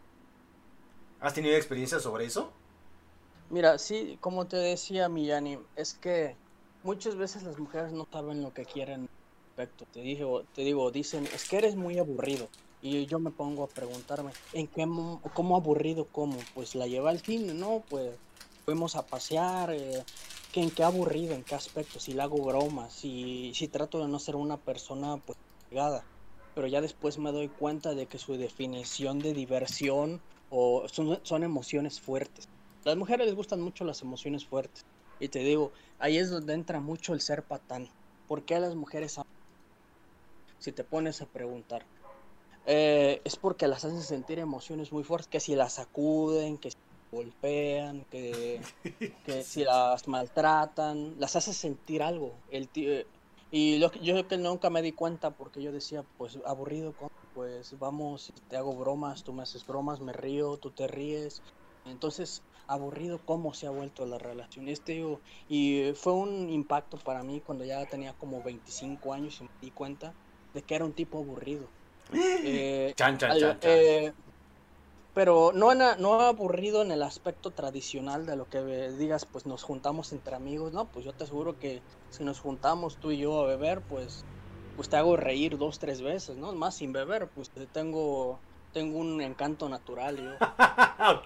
[SPEAKER 3] ¿Has tenido experiencias sobre eso?
[SPEAKER 4] Mira, sí, como te decía Millani, es que muchas veces las mujeres no saben lo que quieren. Perfecto, te digo, te digo, dicen, es que eres muy aburrido. Y yo me pongo a preguntarme, ¿en qué, mo- cómo aburrido, cómo? Pues la lleva al cine, ¿no? Pues fuimos a pasear, eh, ¿qué, en qué aburrido, en qué aspecto? Si le hago bromas, si, si trato de no ser una persona, pues, pegada. Pero ya después me doy cuenta de que su definición de diversión o son, son emociones fuertes. Las mujeres les gustan mucho las emociones fuertes. Y te digo, ahí es donde entra mucho el ser patán. ¿Por qué a las mujeres, aman? Si te pones a preguntar? Eh, es porque las hacen sentir emociones muy fuertes, que si las sacuden, que si golpean, que, que si las maltratan, las hace sentir algo. El tío, y lo, que- yo que nunca me di cuenta porque yo decía, pues aburrido, ¿cómo? Pues vamos, te hago bromas, tú me haces bromas, me río, tú te ríes. Entonces, aburrido, ¿cómo se ha vuelto la relación? Este, yo- y fue un impacto para mí cuando ya tenía como veinticinco años y me di cuenta de que era un tipo aburrido. Eh,
[SPEAKER 3] Chan, chan,
[SPEAKER 4] al-
[SPEAKER 3] chan, chan.
[SPEAKER 4] eh, pero no, en a- no aburrido en el aspecto tradicional de lo que eh, digas, pues nos juntamos entre amigos, ¿no? Pues yo te aseguro que si nos juntamos tú y yo a beber, pues, pues te hago reír dos, tres veces, ¿no? Más sin beber, pues te- tengo, tengo un encanto natural yo.
[SPEAKER 3] Ok.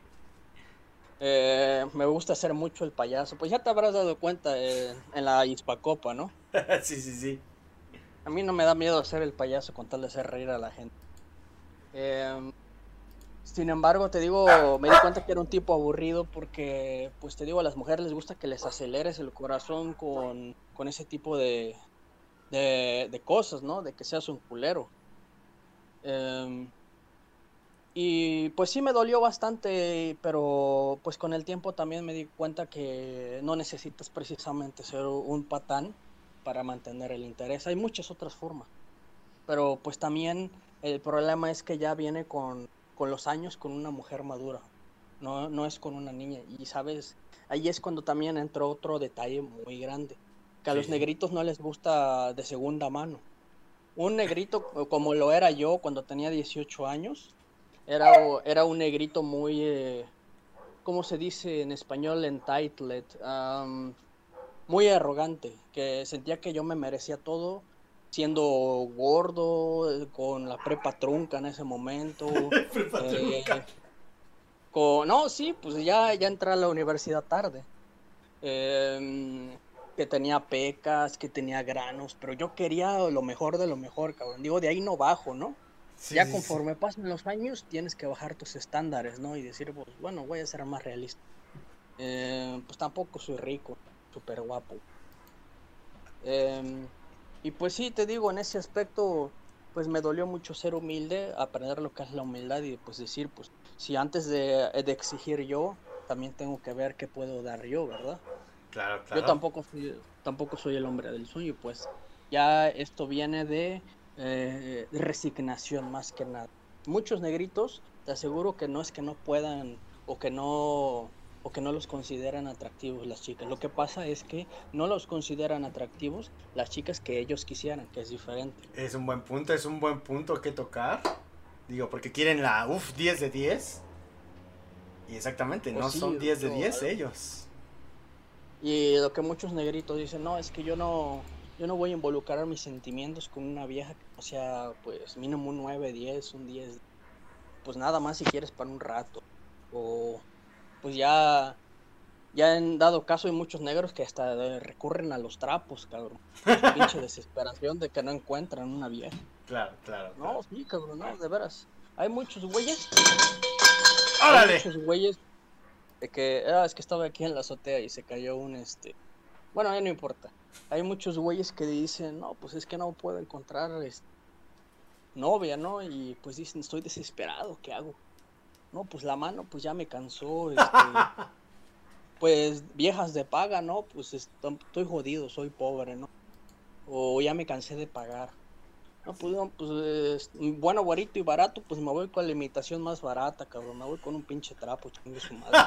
[SPEAKER 4] Eh, me gusta hacer mucho el payaso, pues ya te habrás dado cuenta eh, en la Hispacopa, ¿no?
[SPEAKER 3] Sí, sí, sí.
[SPEAKER 4] A mí no me da miedo hacer el payaso con tal de hacer reír a la gente. Em, Sin embargo, te digo, me di cuenta que era un tipo aburrido porque, pues te digo, a las mujeres les gusta que les aceleres el corazón con, con ese tipo de, de, de cosas, ¿no? De que seas un culero. Em, y pues sí me dolió bastante, pero pues con el tiempo también me di cuenta que no necesitas precisamente ser un patán para mantener el interés. Hay muchas otras formas, pero pues también el problema es que ya viene con, con los años con una mujer madura, no, no es con una niña. Y sabes, ahí es cuando también entró otro detalle muy grande, que a
[SPEAKER 3] Sí,
[SPEAKER 4] los
[SPEAKER 3] sí.
[SPEAKER 4] negritos no les gusta de segunda mano. Un negrito como lo era yo cuando tenía dieciocho años, era, era un negrito muy, eh, ¿cómo se dice en español? Entitled, um, muy arrogante, que sentía que yo me merecía todo, siendo gordo, eh, con la prepa trunca en ese momento,
[SPEAKER 3] Prepa trunca.
[SPEAKER 4] eh, con, no, sí, pues ya, ya entré a la universidad tarde, eh, que tenía pecas, que tenía granos, pero yo quería lo mejor de lo mejor, cabrón, digo, de ahí no bajo, ¿no?
[SPEAKER 3] Sí,
[SPEAKER 4] Ya
[SPEAKER 3] sí, sí.
[SPEAKER 4] conforme pasan los años, tienes que bajar tus estándares, ¿no? Y decir, pues, bueno, voy a ser más realista. Eh, pues tampoco soy rico, súper guapo. Eh, y pues sí, te digo, en ese aspecto, pues me dolió mucho ser humilde, aprender lo que es la humildad y pues decir, pues, si antes de, de exigir yo, también tengo que ver qué puedo dar yo, ¿verdad?
[SPEAKER 3] Claro,
[SPEAKER 4] Yo
[SPEAKER 3] claro.
[SPEAKER 4] tampoco soy, tampoco soy el hombre del sueño, pues ya esto viene de eh, resignación más que nada. Muchos negritos, te aseguro que no es que no puedan o que no o que no los consideran atractivos las chicas. Lo que pasa es que no los consideran atractivos las chicas que ellos quisieran, que es diferente.
[SPEAKER 3] Es un buen punto, es un buen punto que tocar. Digo, porque quieren la, uff, diez de diez. Y exactamente,
[SPEAKER 4] O
[SPEAKER 3] no
[SPEAKER 4] sí,
[SPEAKER 3] son diez de
[SPEAKER 4] yo,
[SPEAKER 3] diez ellos.
[SPEAKER 4] y lo que muchos negritos dicen, no, es que yo no, yo no voy a involucrar mis sentimientos con una vieja que no sea, pues, mínimo un nueve diez un diez pues nada más si quieres para un rato. O, pues ya, ya han dado caso hay muchos negros que hasta eh, recurren a los trapos, cabrón, por su pinche desesperación de que no encuentran una vieja.
[SPEAKER 3] Claro, claro, claro.
[SPEAKER 4] No, sí, cabrón, no, de veras. Hay muchos güeyes, hay
[SPEAKER 3] ¡Órale!
[SPEAKER 4] muchos güeyes de que, ah, es que estaba aquí en la azotea y se cayó un, este, Bueno, ya no importa. Hay muchos güeyes que dicen, no, pues es que no puedo encontrar este, novia, ¿no? Y pues dicen, estoy desesperado, ¿qué hago? No, pues la mano, pues ya me cansó, este, pues viejas de paga, ¿no? Pues estoy, estoy jodido, soy pobre, ¿no? O ya me cansé de pagar. No, pues, no, pues es, bueno, güerito y barato, pues me voy con la imitación más barata, cabrón. Me voy con un pinche trapo, chingue su madre.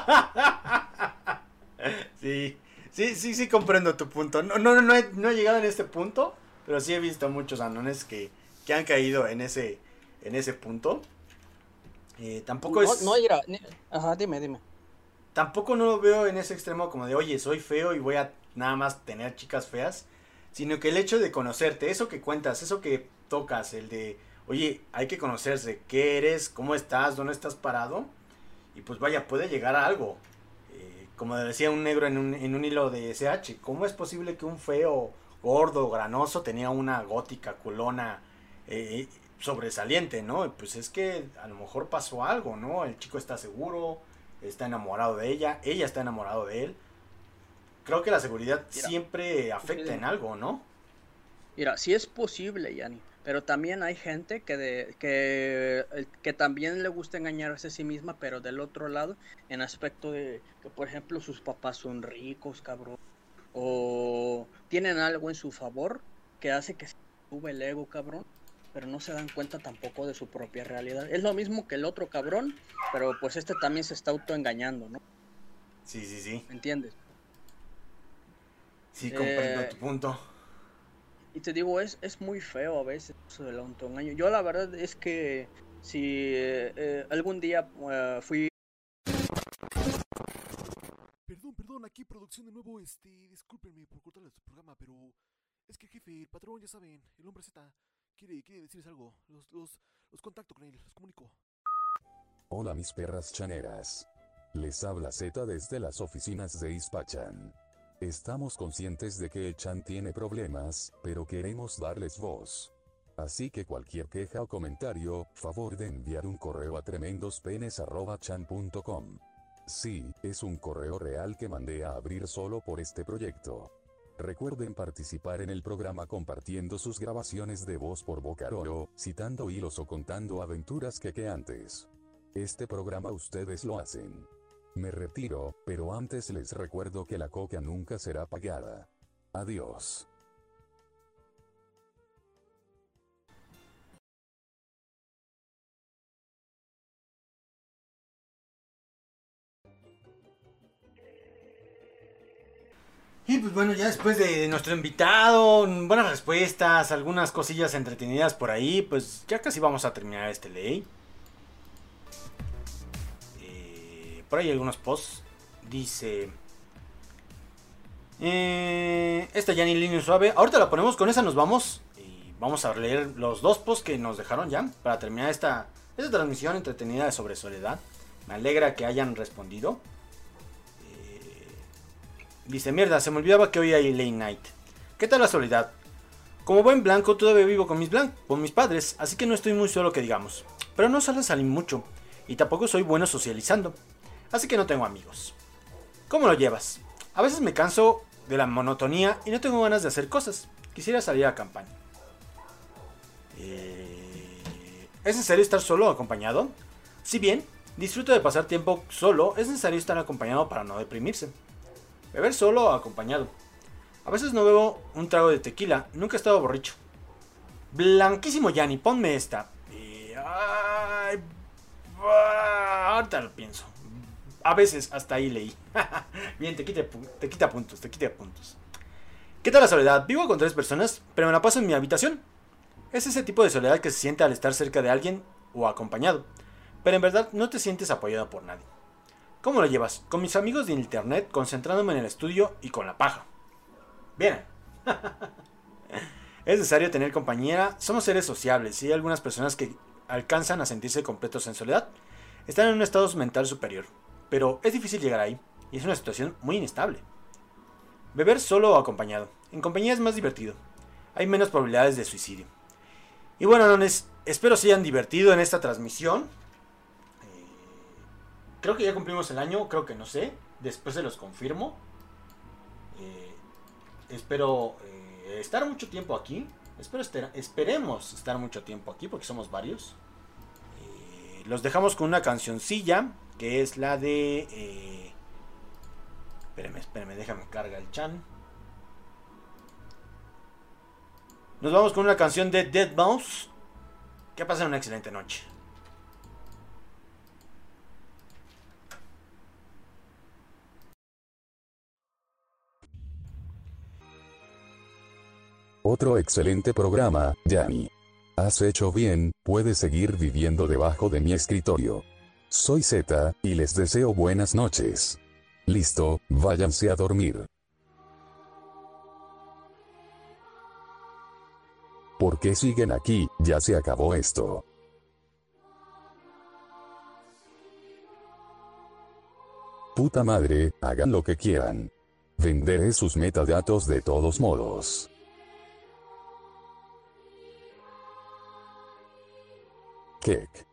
[SPEAKER 3] Sí, sí, sí, sí comprendo tu punto. No, no, no he, no he llegado en este punto, pero sí he visto muchos anones que, que han caído en ese, en ese punto. Eh, tampoco
[SPEAKER 4] No,
[SPEAKER 3] es...
[SPEAKER 4] no, mira, ni- ajá, dime, dime.
[SPEAKER 3] Tampoco no lo veo en ese extremo como de, oye, soy feo y voy a nada más tener chicas feas, sino que el hecho de conocerte, eso que cuentas, eso que tocas, el de, oye, hay que conocerse, qué eres, cómo estás, dónde estás parado, y pues vaya, puede llegar a algo. Eh, como decía un negro en un, en un hilo de S H, ¿cómo es posible que un feo, gordo, granoso, tenía una gótica culona eh, sobresaliente, ¿no? Pues es que a lo mejor pasó algo, ¿no? El chico está seguro, está enamorado de ella, ella está enamorado de él. Creo que la seguridad
[SPEAKER 4] Mira,
[SPEAKER 3] siempre afecta
[SPEAKER 4] dime.
[SPEAKER 3] en algo, ¿no?
[SPEAKER 4] Mira, sí es posible, Yanni, pero también hay gente que, de, que, eh, que también le gusta engañarse a sí misma, pero del otro lado, en aspecto de que, por ejemplo, sus papás son ricos, cabrón, o tienen algo en su favor que hace que se sube el ego, cabrón, pero no se dan cuenta tampoco de su propia realidad. Es lo mismo que el otro cabrón, pero pues este también se está autoengañando, ¿no?
[SPEAKER 3] Sí, sí, sí.
[SPEAKER 4] ¿Me entiendes?
[SPEAKER 3] Sí, comprendo
[SPEAKER 4] Eh,
[SPEAKER 3] tu punto.
[SPEAKER 4] Y te digo, es, es muy feo a veces eso del autoengaño. Yo la verdad es que si eh, eh, algún día eh, fui...
[SPEAKER 5] Perdón, perdón, aquí producción de nuevo, este, discúlpenme por cortarles su programa, pero es que el jefe, el patrón, ya saben, el hombre Z, quiere, quiere decirles algo, los, los, los contacto con él, los comunico.
[SPEAKER 1] Hola mis perras chaneras. Les habla Z desde las oficinas de Ispachan. Estamos conscientes de que el Chan tiene problemas, pero queremos darles voz. Así que cualquier queja o comentario, favor de enviar un correo a tremendospenes arroba chan punto com. Sí, es un correo real que mandé a abrir solo por este proyecto. Recuerden participar en el programa compartiendo sus grabaciones de voz por Bocaroro, citando hilos o contando aventuras que que antes. Este programa ustedes lo hacen. Me retiro, pero antes les recuerdo que la coca nunca será pagada. Adiós.
[SPEAKER 3] Y pues bueno, ya después de nuestro invitado, buenas respuestas, algunas cosillas entretenidas por ahí, pues ya casi vamos a terminar este ley. Eh, por ahí algunos posts. Dice... Eh, esta ya ni línea suave. Ahorita la ponemos, con esa nos vamos. Y vamos a leer los dos posts que nos dejaron ya para terminar esta, esta transmisión entretenida de sobre soledad. Me alegra que hayan respondido. Dice, mierda, se me olvidaba que hoy hay late night. ¿Qué tal la soledad? Como buen blanco, todavía vivo con mis, blan con mis padres, así que no estoy muy solo que digamos. Pero no suelo salir mucho, y tampoco soy bueno socializando, así que no tengo amigos. ¿Cómo lo llevas? A veces me canso de la monotonía y no tengo ganas de hacer cosas. Quisiera salir a campaña. Eh... ¿Es necesario estar solo o acompañado? Si bien disfruto de pasar tiempo solo, es necesario estar acompañado para no deprimirse. Beber solo o acompañado. A veces no bebo un trago de tequila. Nunca he estado borracho. Blanquísimo Yanni, ponme esta. Y... Ay... Ahorita lo pienso. A veces hasta ahí leí. Bien, te quita, te quita puntos, te quita puntos. ¿Qué tal la soledad? Vivo con tres personas, pero me la paso en mi habitación. Es ese tipo de soledad que se siente al estar cerca de alguien o acompañado. Pero en verdad no te sientes apoyado por nadie. ¿Cómo lo llevas? Con mis amigos de internet, concentrándome en el estudio y con la paja. Bien. Es necesario tener compañera. Somos seres sociables y hay algunas personas que alcanzan a sentirse completos en soledad. Están en un estado mental superior. Pero es difícil llegar ahí y es una situación muy inestable. Beber solo o acompañado. En compañía es más divertido. Hay menos probabilidades de suicidio. Y bueno, nones, espero se hayan divertido en esta transmisión. Creo que ya cumplimos el año, creo que no sé. Después se los confirmo. Eh, espero eh, estar mucho tiempo aquí. Espero ester- esperemos estar mucho tiempo aquí porque somos varios. Eh, los dejamos con una cancioncilla que es la de... Eh, espérenme, espérenme, déjame cargar el chan. Nos vamos con una canción de deadmau5. Que pasen una excelente noche.
[SPEAKER 1] Otro excelente programa, Yanni. Has hecho bien, puedes seguir viviendo debajo de mi escritorio. Soy Z, y les deseo buenas noches. Listo, váyanse a dormir. ¿Por qué siguen aquí? Ya se acabó esto. Puta madre, hagan lo que quieran. Venderé sus metadatos de todos modos. Kick.